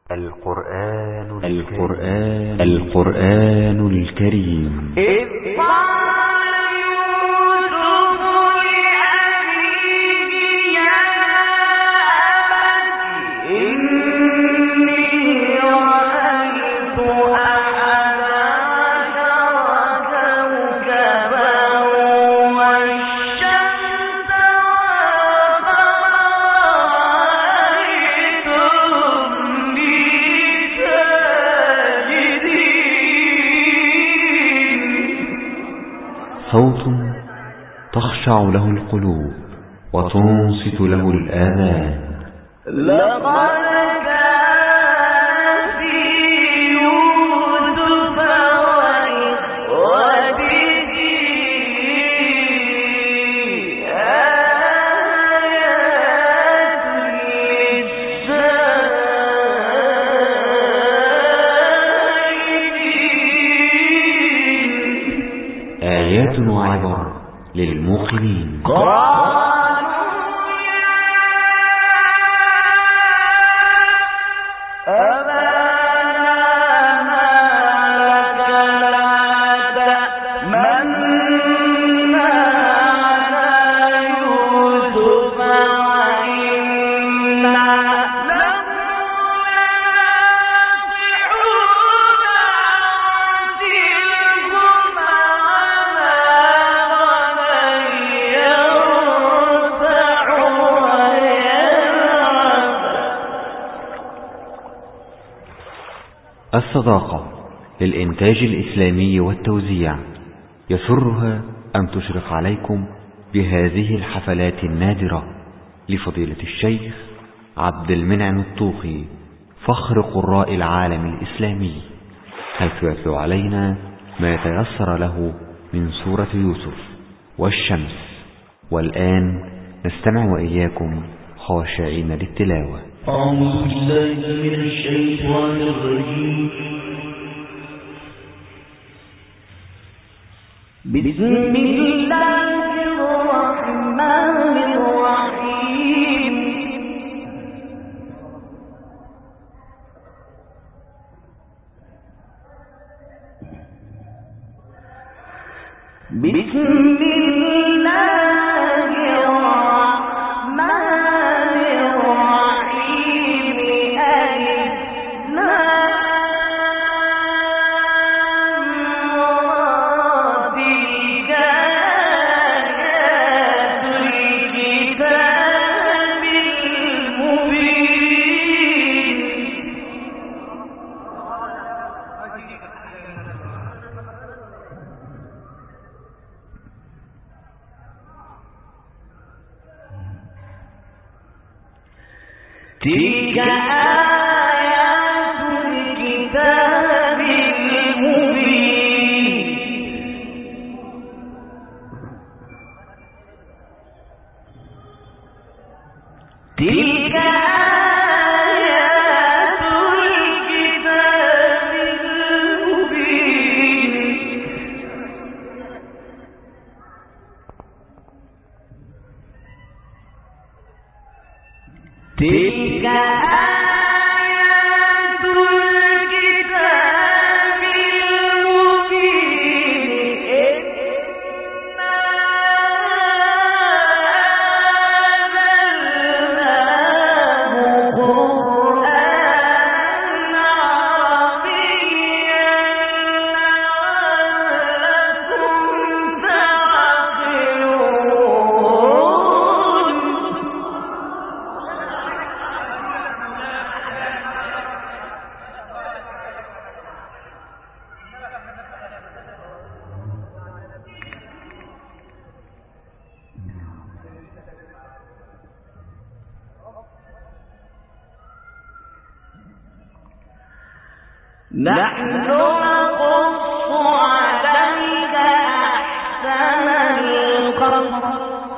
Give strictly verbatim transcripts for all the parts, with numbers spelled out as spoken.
القرآن القرآن القرآن الكريم. إذ قال يوسف لأبيه يا أبت إني رأيت أحد عشر كوكبا والشمس والقمر صوت تخشع له القلوب وتنصت له الآذان. لقد كان في يوسف وإخوته آيات للسائلين آيات وعبر للموقنين. الصداقة للإنتاج الإسلامي والتوزيع يسرها أن تشرف عليكم بهذه الحفلات النادرة لفضيلة الشيخ عبد المنعم الطوخي فخر قراء العالم الإسلامي، حيث يتلو علينا ما يتيسر له من سورة يوسف والشمس. والآن نستمع وإياكم خاشعين للتلاوة. أعوذ بالله من الشيطان الرجيم. بسم الله الرحمن الرحيم. بسم الله تلك آيات الكتاب المبين. تلك آيات الكتاب المبين. تلك آيات الكتاب المبين. إنا أنزلناه قرآنا عربيا لعلكم تعقلون. نحن نقص عليك أحسن القصص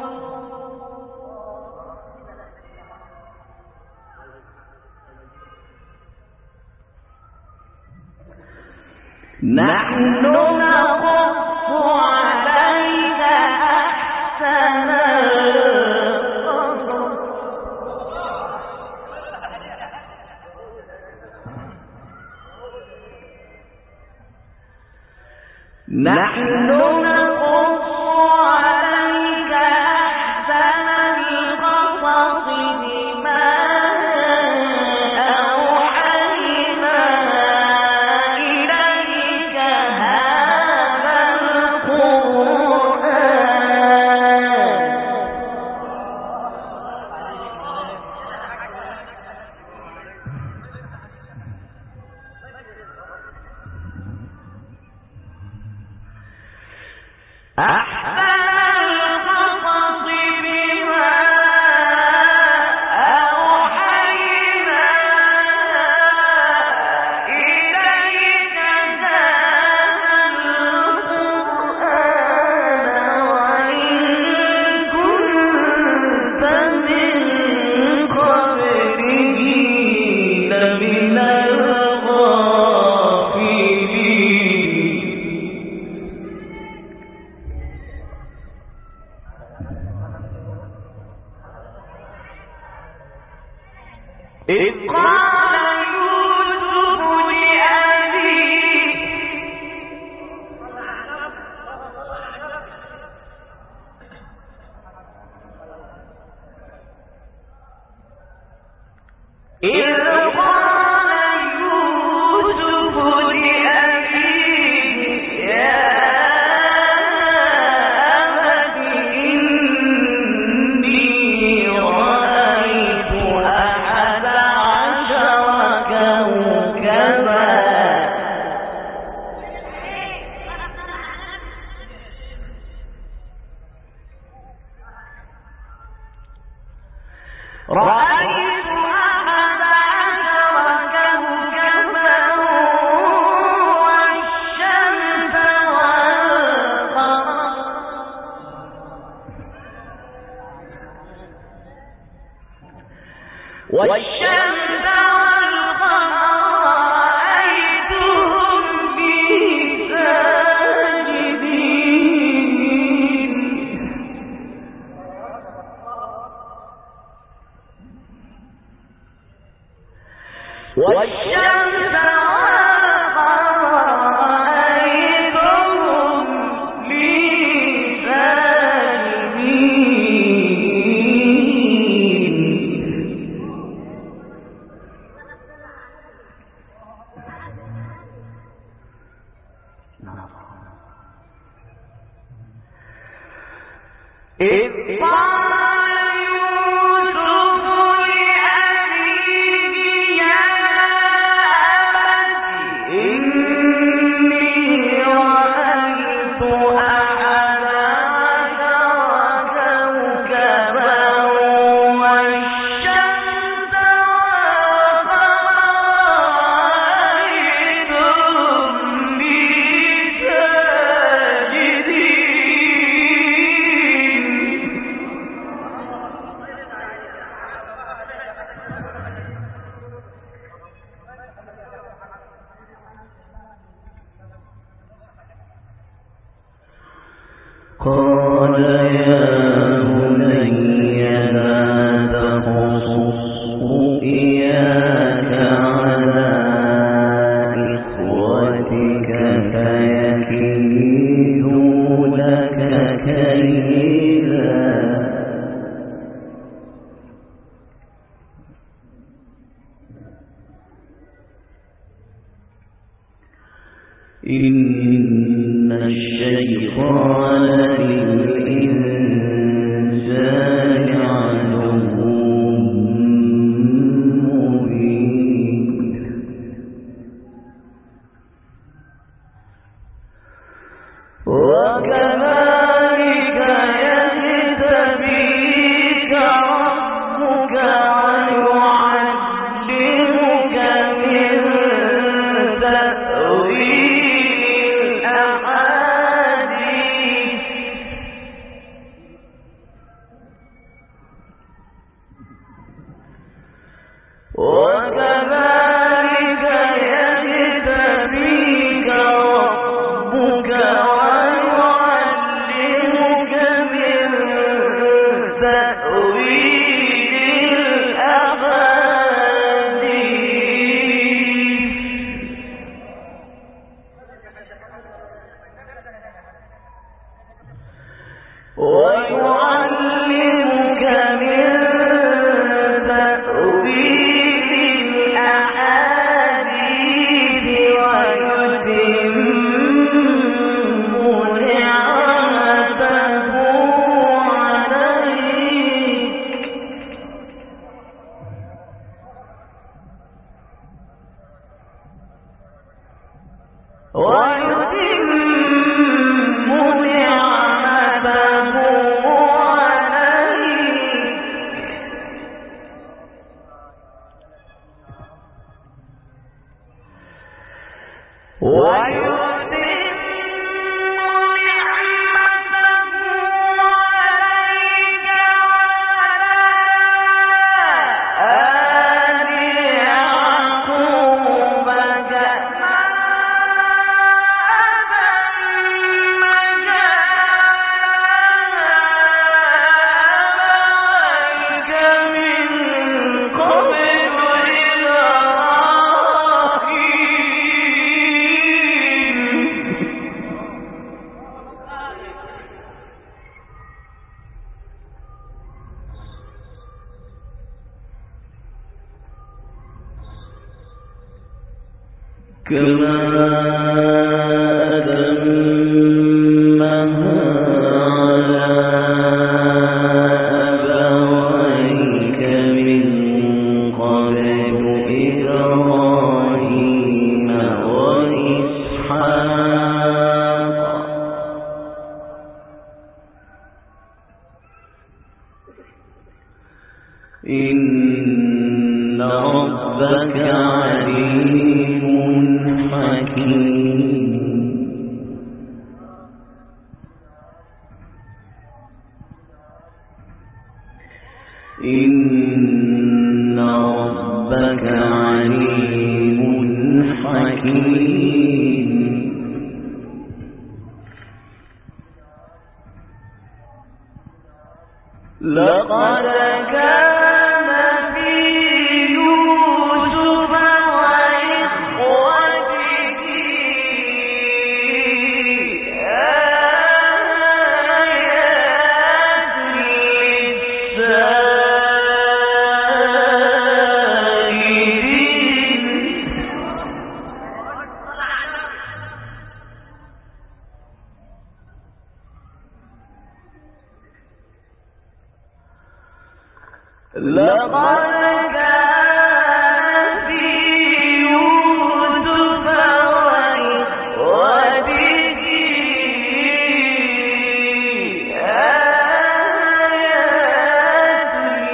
نحن نقص عليك أحسن القصص كما أتمها على أبويك من قبل إبراهيم وإسحاق إن ربك عليم حكيم إن ربك عليم حكيم لقد كان في يوسف وإخوته آيات للسائلين. لقد كان في يوسف وإخوته آيات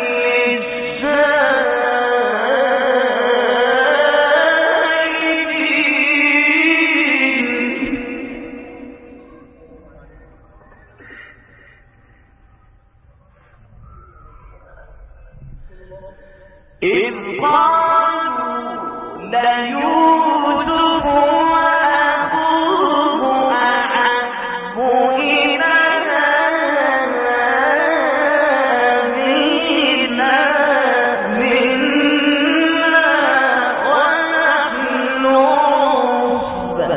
للسائلين إذ قالوا ليوسف وأخوه أحب إلى أبينا منا ونحن عصبة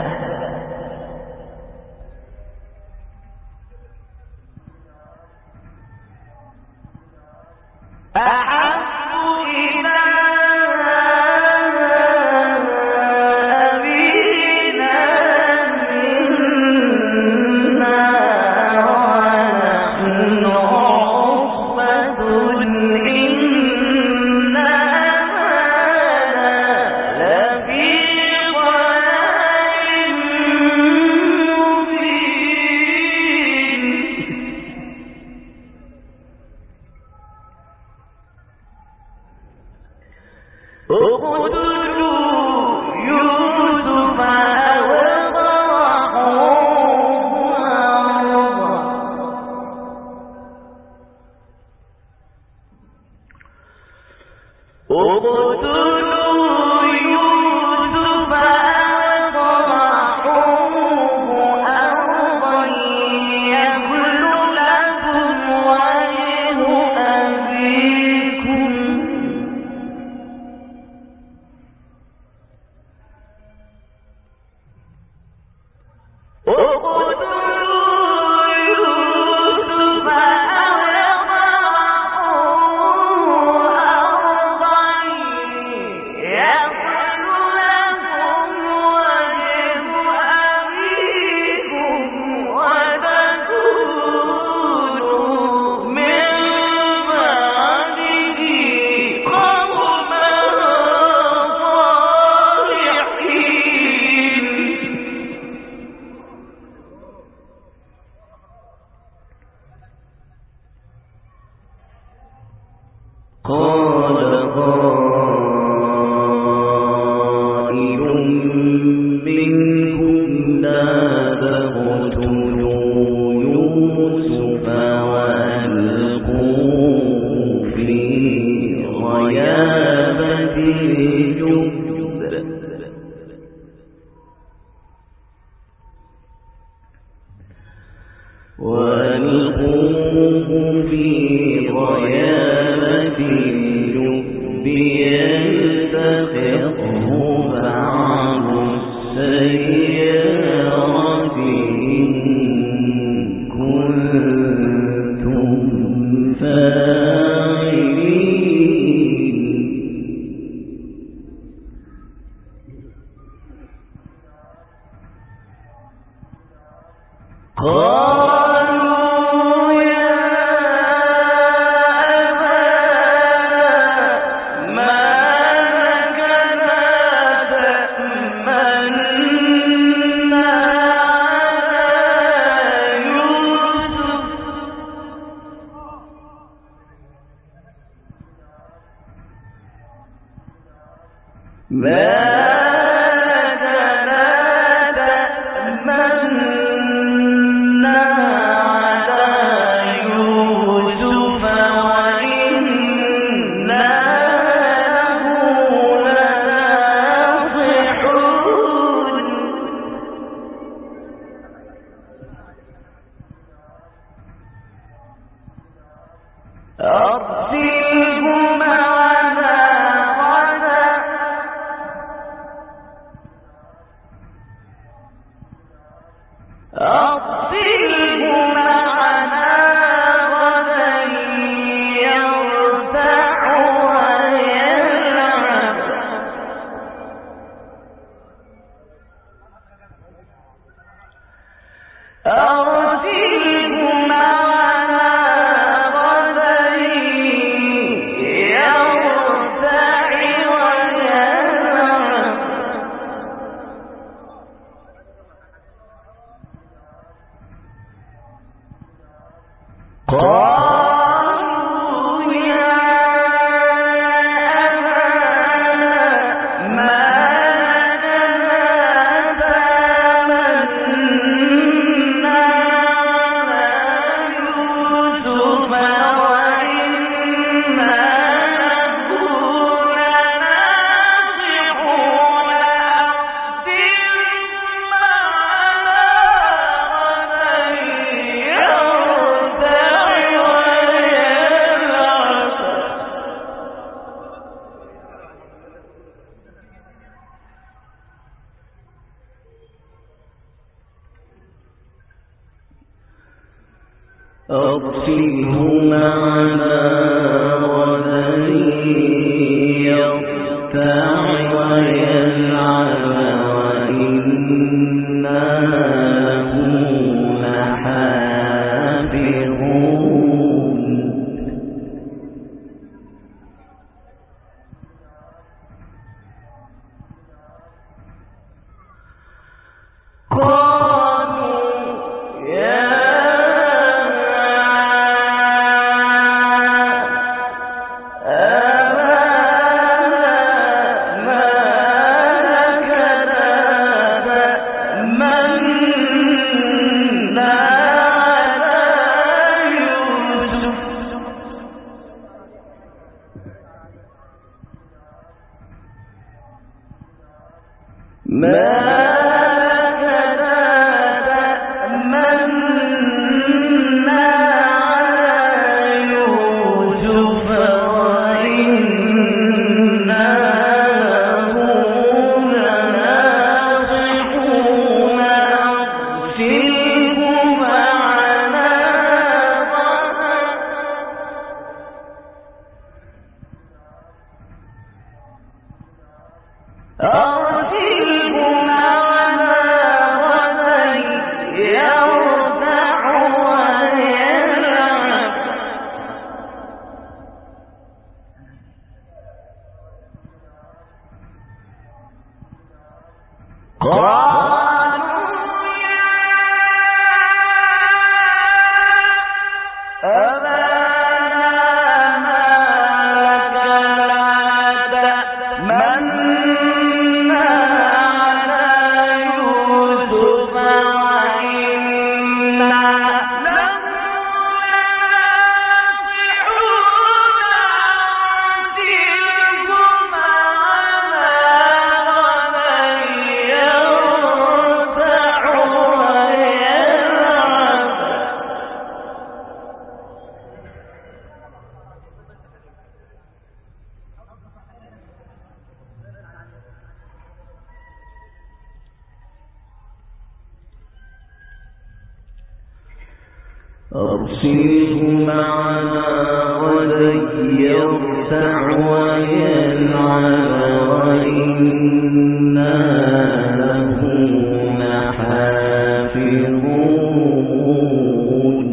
أحب إلى أبينا منا ونحن عصبة إنا لفي ضلال مبين. اقتلوا يوسف أو اطرحوه أرضا اقتلوا يوسف أو اطرحوه أرضا يخل لكم وجه أبيكم اقتلوا يوسف أو اطرحوه أرضا يخل لكم وجه أبيكم وتكونوا من بعده قوما صالحين. قال قائل منهم لا تقتلوا يوسف وألقوه في غيابة الجب وألقوه في غيابة الجب يلتقطه بعض السيارة إن كنتم فاعلين. أرسله معنا غدا يرتع ويلعب وإنا له لحافظون أرسله معنا غدا يرتع ويلعب وإنا له لحافظون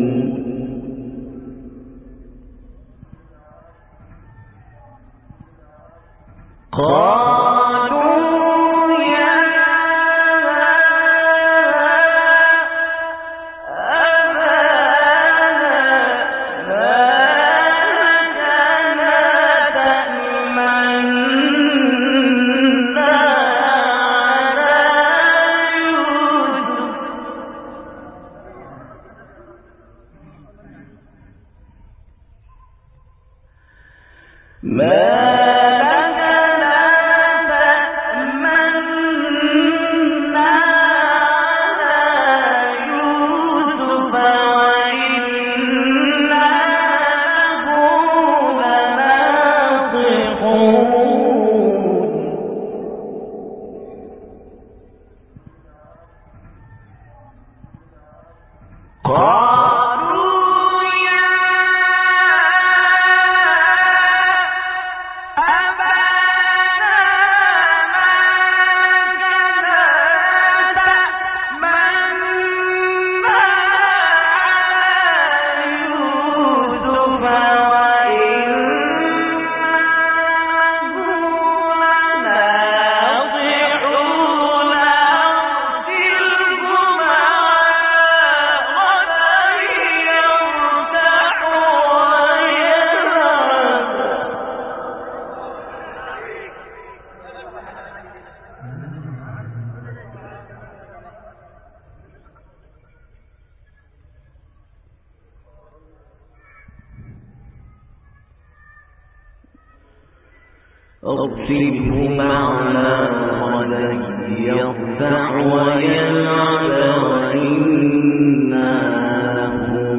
أرسله معنا غدا يرتع ويلعب وإنا له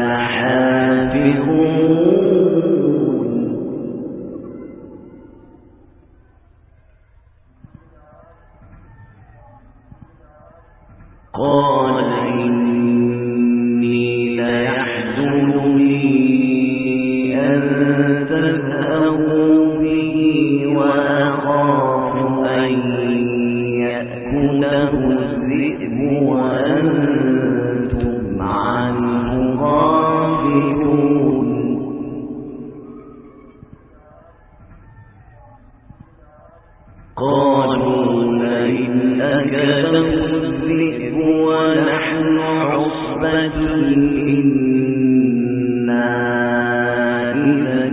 لحافظون. قال إني ليحزنني أن تذهبوا به وأخاف أن يأكله الذئب وأنتم عنه غافلون. قالوا لئن أكله الذئب ونحن عصبة إنا إذا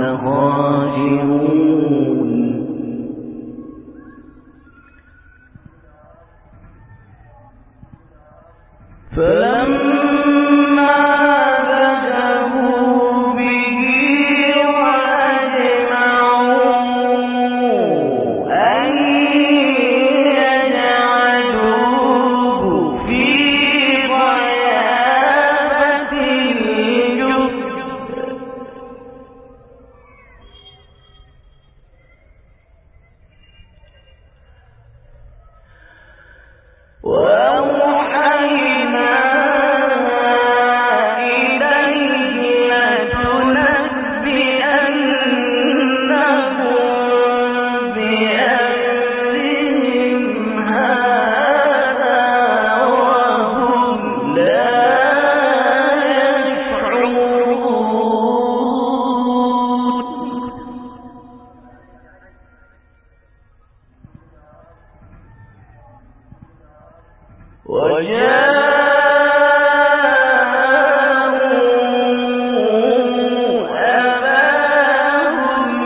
لخاسرون. فلما ذهبوا به وأجمعوا أن يجعلوه في غيابة الجب وأوحينا إليه لتنبئنهم بأمرهم هذا وهم لا يشعرون. وجاءوا أباهم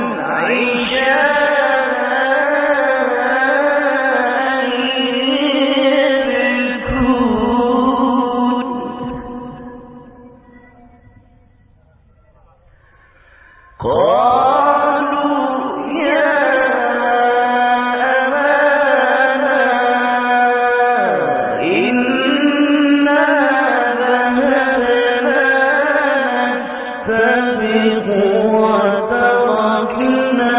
عشاء يبكون. قالوا يا أبانا إنا ذهبنا نستبق وتركنا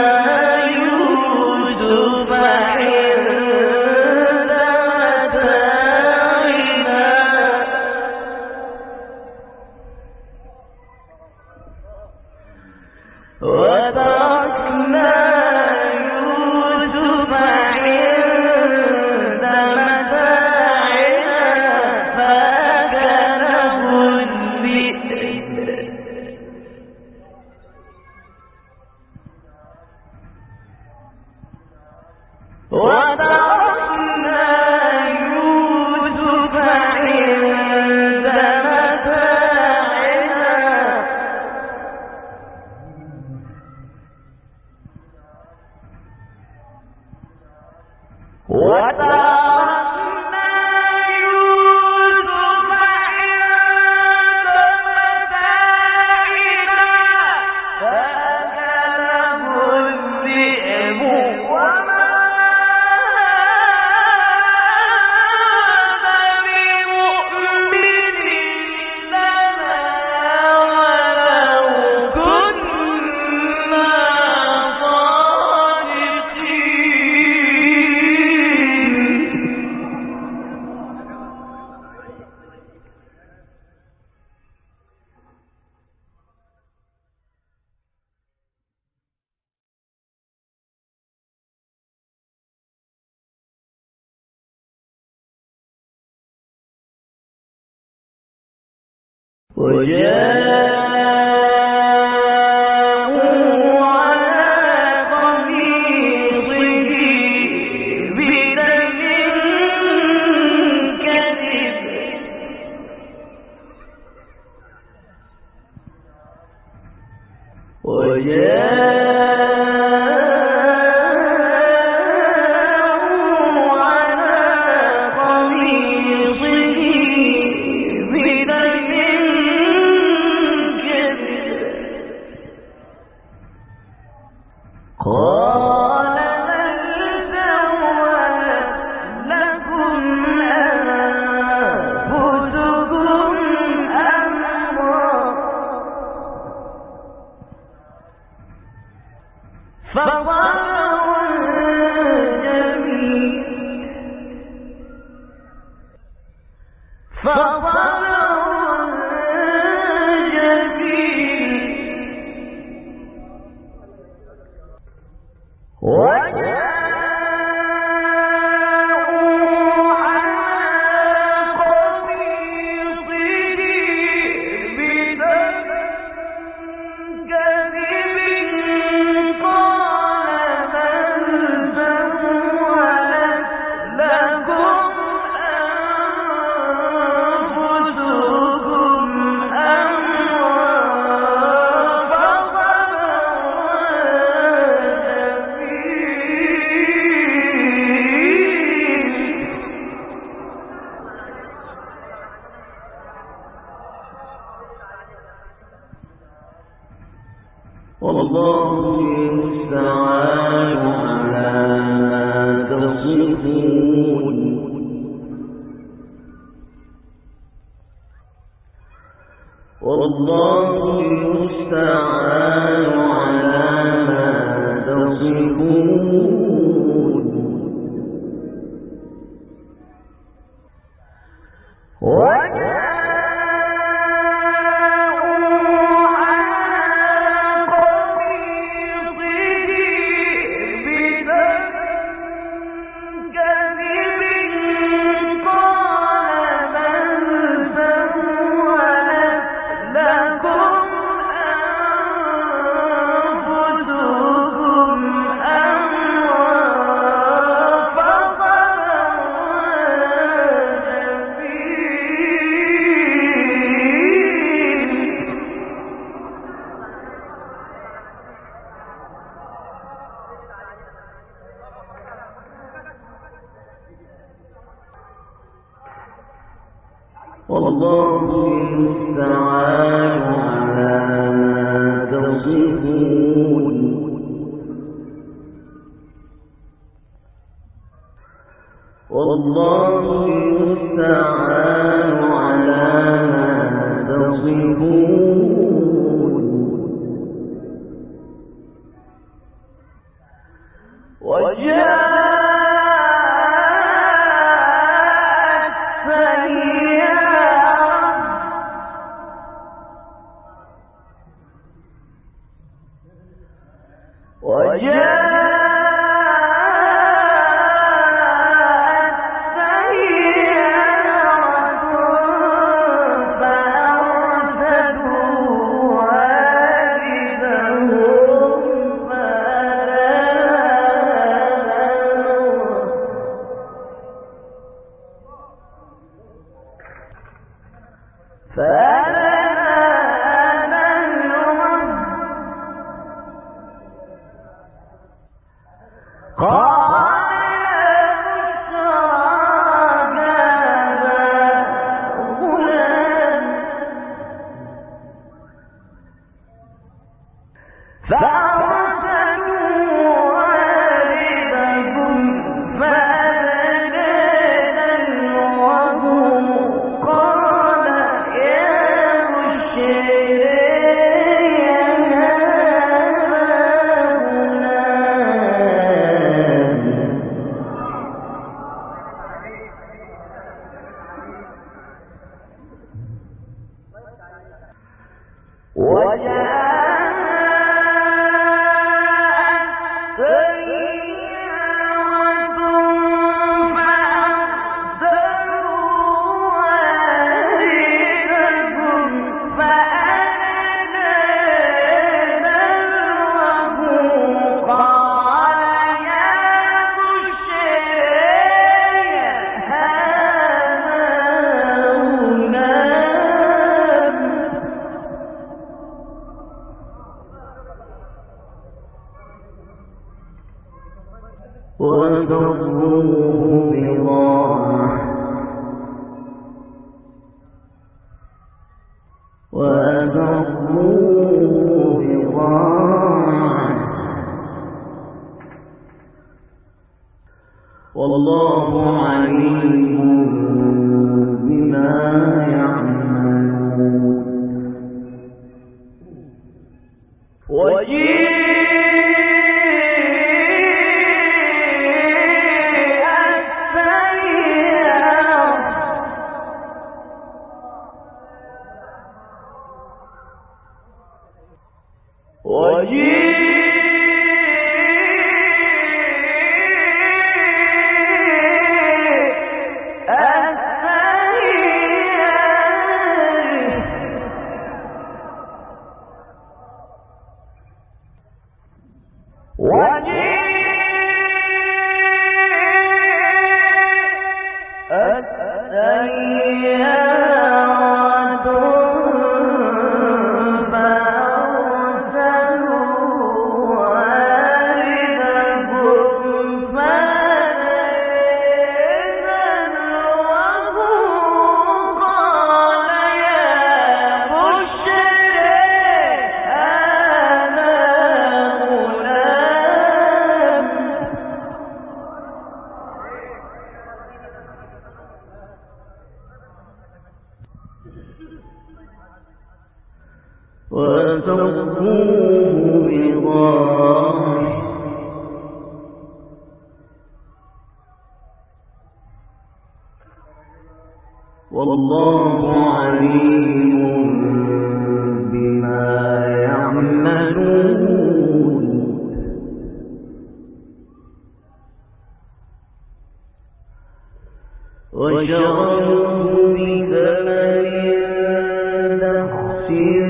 يوسف عند متاعنا وتركنا يوسف عند متاعنا فأكله الذئب. وتركنا يوسف عند متاعنا وتركنا يوسف عند متاعنا فأكله Yeah. وَأَسَرُّوهُ بِضَاعَةً وَأَسَرُّوهُ بِضَاعَةً وَاللَّهُ عَلِيمٌ بِمَا يَعْمَلُونَ. وَأَسَرُّوهُ بِضَاعَةً وَاللَّهُ عَلِيمٌ بِمَا يَعْمَلُونَ. وَشَرَوْهُ بِثَمَنٍ بَخْسٍ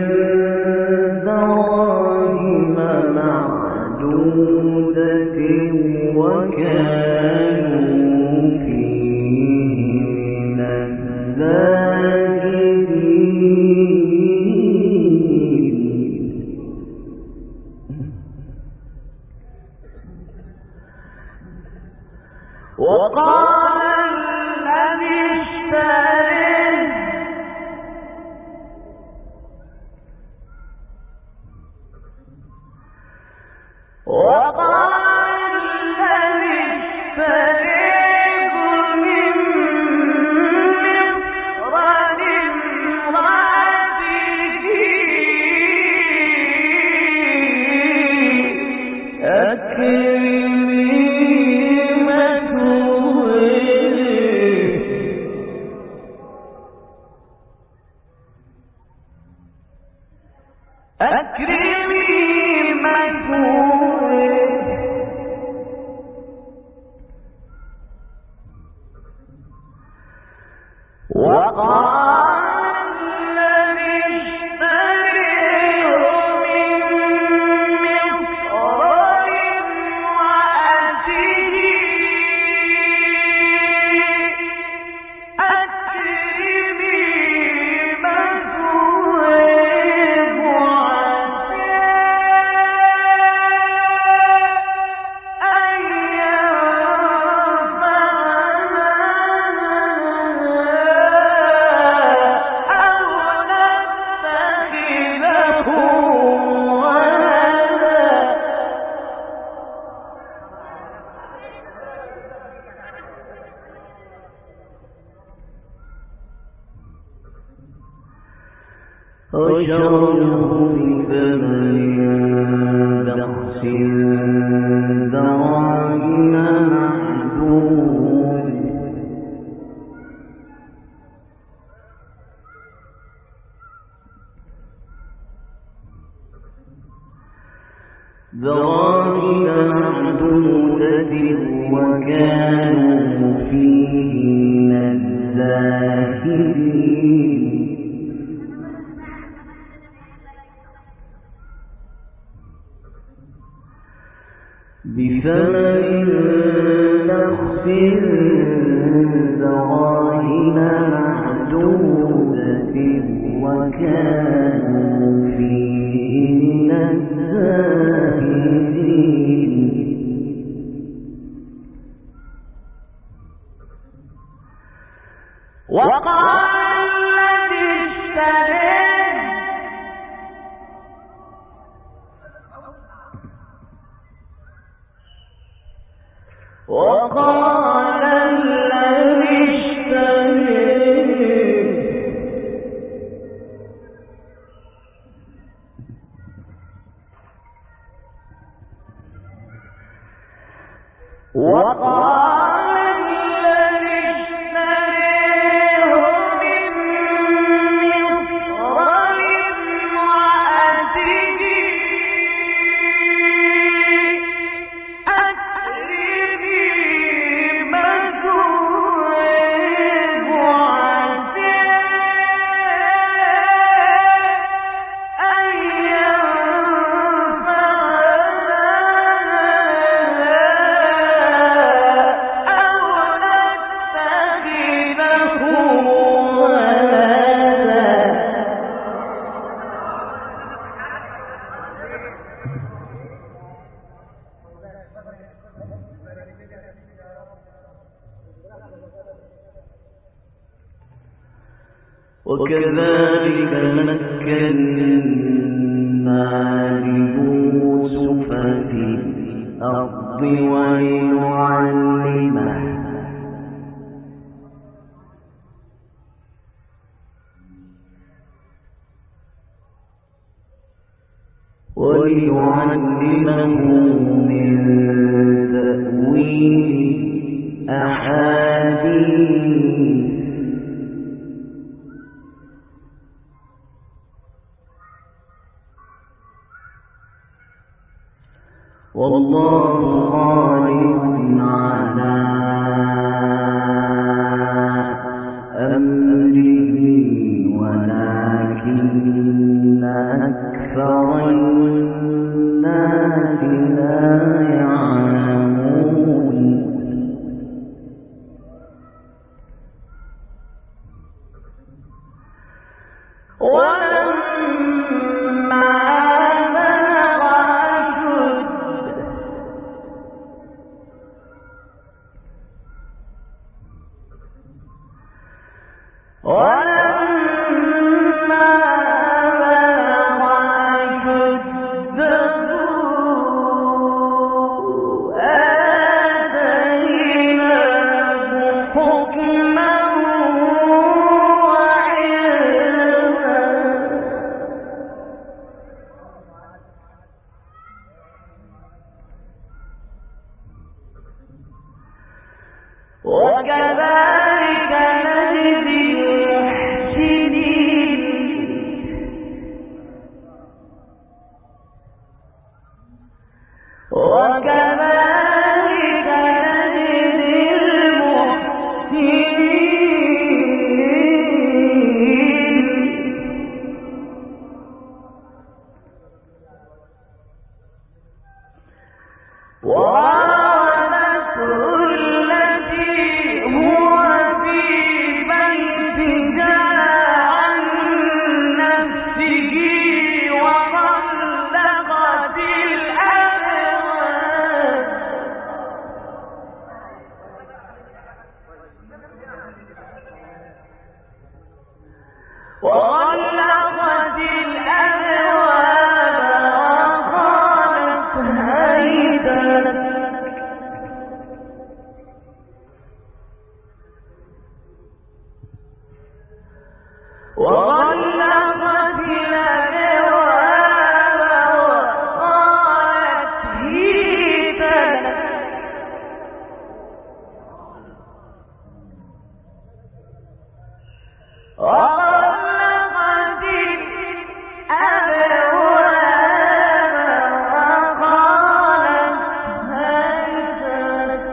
دَرَاهِمَ مَعْدُودَةٍ وَكَانُوا فِيهِ مِنَ الزَّاهِدِينَ. وَقَالَ الَّذِي اشْتَرَاهُ وَقَالَ الَّذِي اشْتَرَاهُ مِن مِّصْرَ لِامْرَأَتِهِ أَكْرِمِي وَقَالَ الَّذِي اشْتَرَاهُ مِن مِّصْرَ لِامْرَأَتِهِ أَكْرِمِي مَثْوَاهُ عَسَىٰ أَن وَشَرَوْهُ بِثَمَنٍ بَخْسٍ دَرَاهِمَ مَعْدُودَةٍ دَرَاهِمَ مَعْدُودَةٍ وَكَانُوا فِيهِ مِنَ الزَّاهِدِينَ. بِثَمَنٍ بَخْسٍ دَرَاهِمَ مَعْدُودَةٍ وَكَانُوا فِيهِ مِنَ الزَّاهِدِينَ. وقال الذي اشتريه وقال الذي اشتريه من مصر لامرأته أكرمي مثواه عسى أن ينفعنا أو نتخذه وكذلك مكنا ليوسف في الأرض ولنعلمه ولنعلمه من تأويل أحاديث والله غالب على أمره ولكن أكثر الناس لا يعلمون ولما بلغ أشده ولما بلغ أشده آتيناه حكما وعلما وكذلك نجزي المحسنين وكذلك نجزي المحسنين وراودته التي هو في بيتها عن نفسه وغلقت الأبواب وغلقت الأبواب وقالت هيت لك وغلقت الأبواب وقالت هيت لك وغلقت الأبواب وقالت هيت لك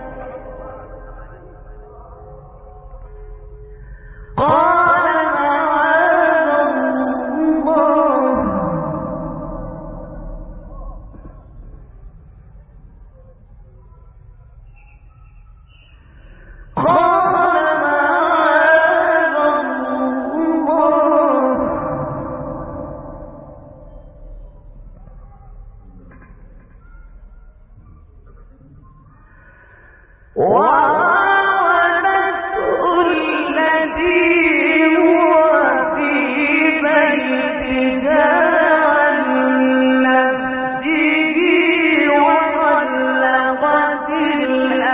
قال معاذ الله قال معاذ الله وراودته التي هو في بيتها عن نفسه وغلقت الأبواب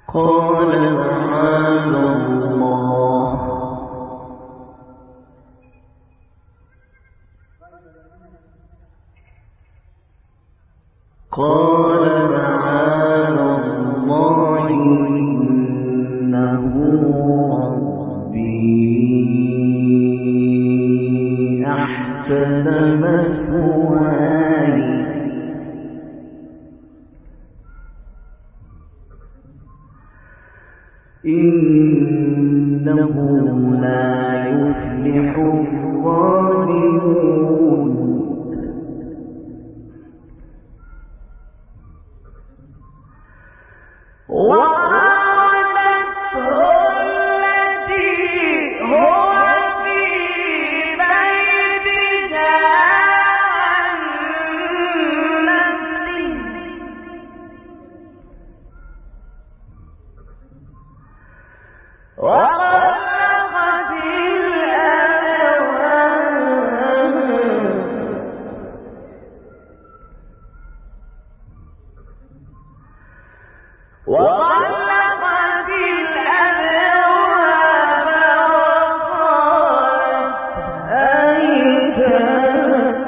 قال معاذ الله قال معاذ الله إنه ربي أحسن مثواي إنه لا يفلح الظالمون وعادته التي هو في بيتها عن نفسه وغلقت الأبواب وغلقت الأبواب وقالت هيت لك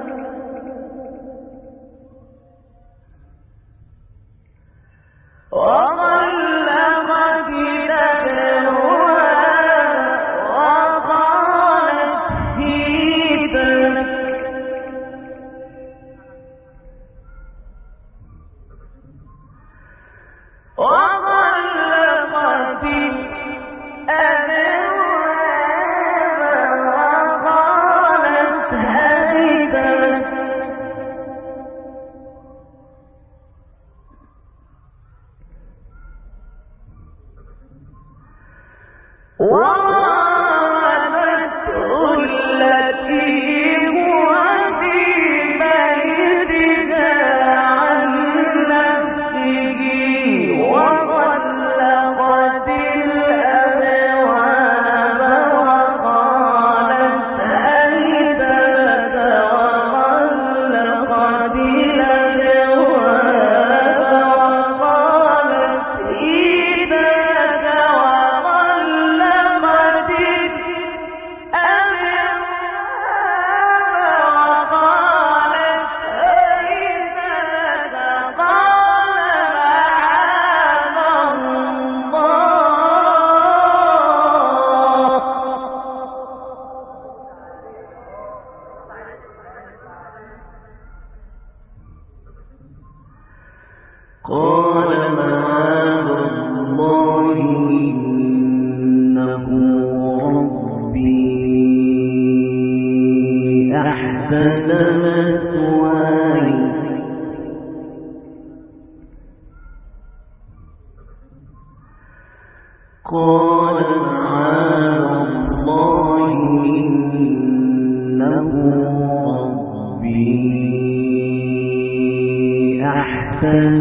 وغلقت الأبواب وقالت هيت لك وغلقت الأبواب وقالت هيت لك وعادته التي هو في بيتها عن نفسه وغلقت الأبواب وقالت هيت لك وغلقت الأبواب وقالت هيت لك وغلقت الأبواب وقالت هيت لك قال معاذ الله إنه ربي أحسن مثواي قال معاذ الله إنه ربي أحسن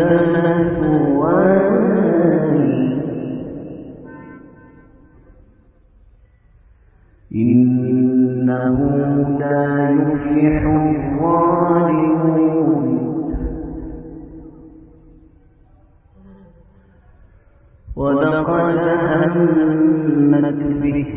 مثواي إنه لا يفلح الظالمون ولقد همت به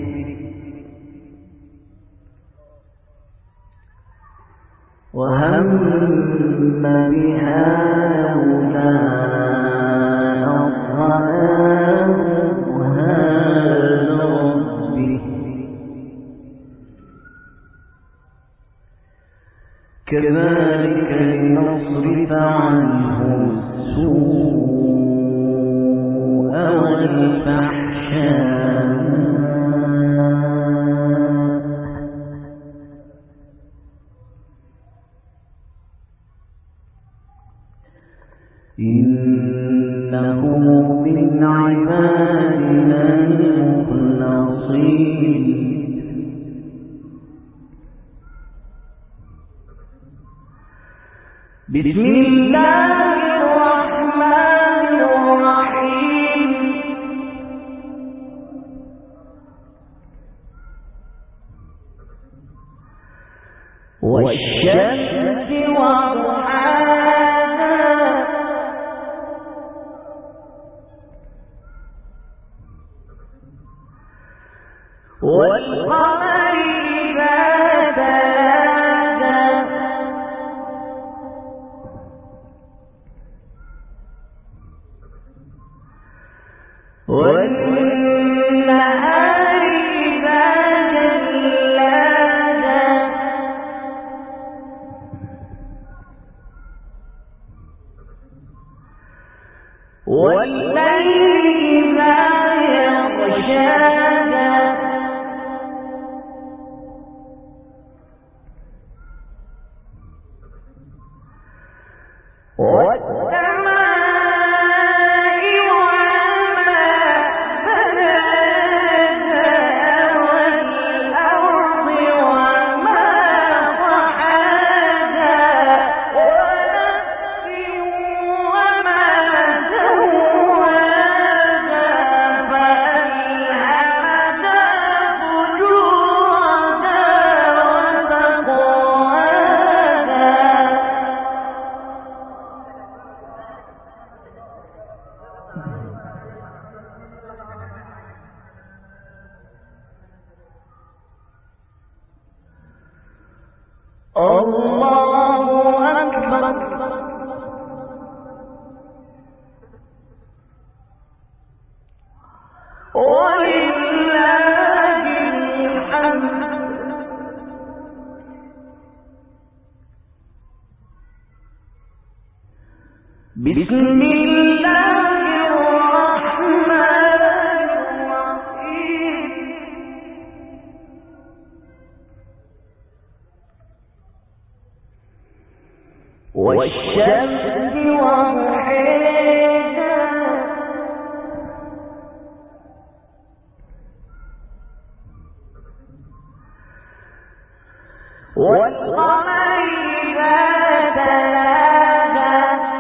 وهم بها لولا أن رآه برهان ربه كذلك لنصرف عنه السوء والفحشاء إنه من عبادنا المخلصين بسم الله الرحمن الرحيم والشمس وضحاها والقمر إذا تلاها والنهار إذا جلاها والليل إذا يغشاها والسماء وما بناها والأرض وما طحاها ونفس وما سواها فألهمها فجورها وتقواها الله أكبر ولله الحمد بسم الله الرحمن الرحيم والشمس وضحاها والقمر إذا تلاها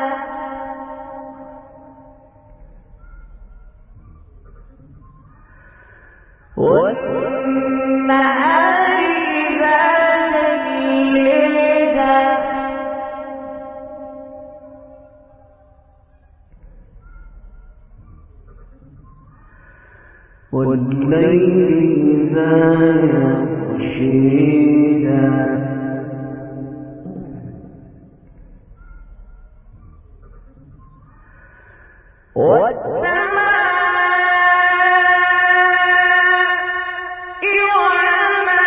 والنهار إذا جلاها والليل إذا يغشيها والسماء وما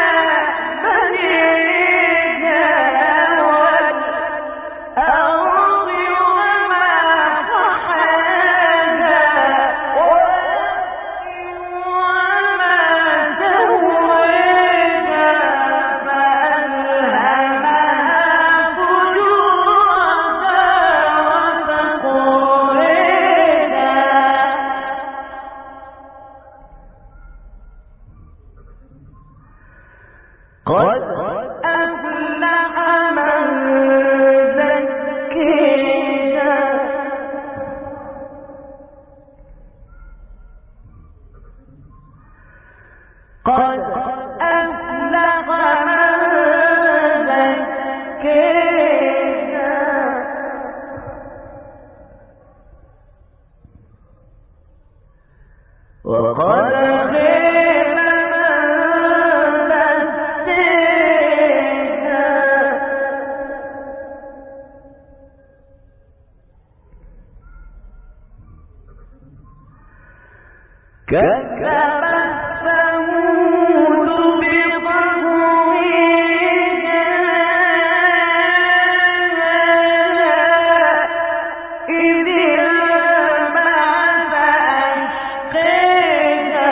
بنيها والأرض وما طحاها ونفس وما سواها فألهمها فجورها وتقواها قد أفلح من زكاها قد أفلح من زكاها وقد خاب من دساها كذبت ثمود بطغواها إذ انبعث أشقاها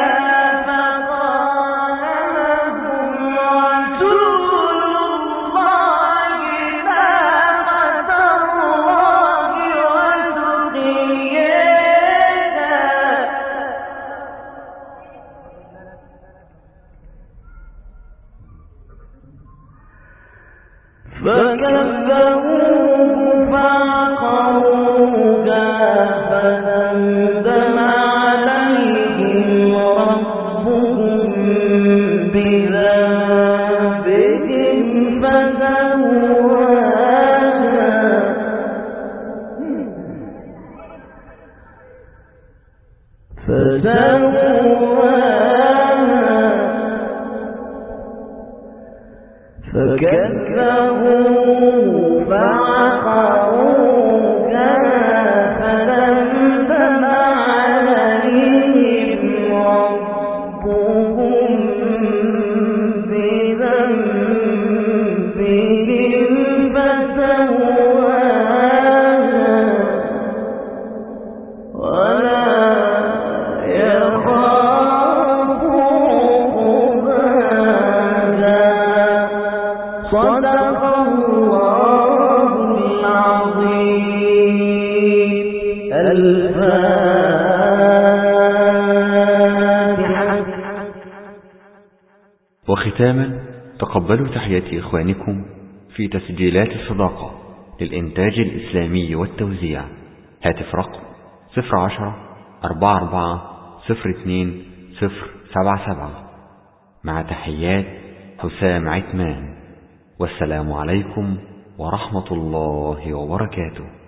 فقال لهم رسول الله ناقة الله وسقياها فكذبوه فعقروها فدمدم عليهم ربهم بذنبهم فسواها فسواها فكذبوه فعقروها فدمدم عليهم ربهم بذنبهم فسواها ولا يخاف عقباها. صدق الله العظيم. الفاتحة. وختاما تقبلوا تحيات إخوانكم في تسجيلات الصداقة للإنتاج الإسلامي والتوزيع. هاتف رقم صفر عشرة أربعة أربعة صفر اثنين صفر سبعة سبعة. مع تحيات حسام عثمان. والسلام عليكم ورحمة الله وبركاته.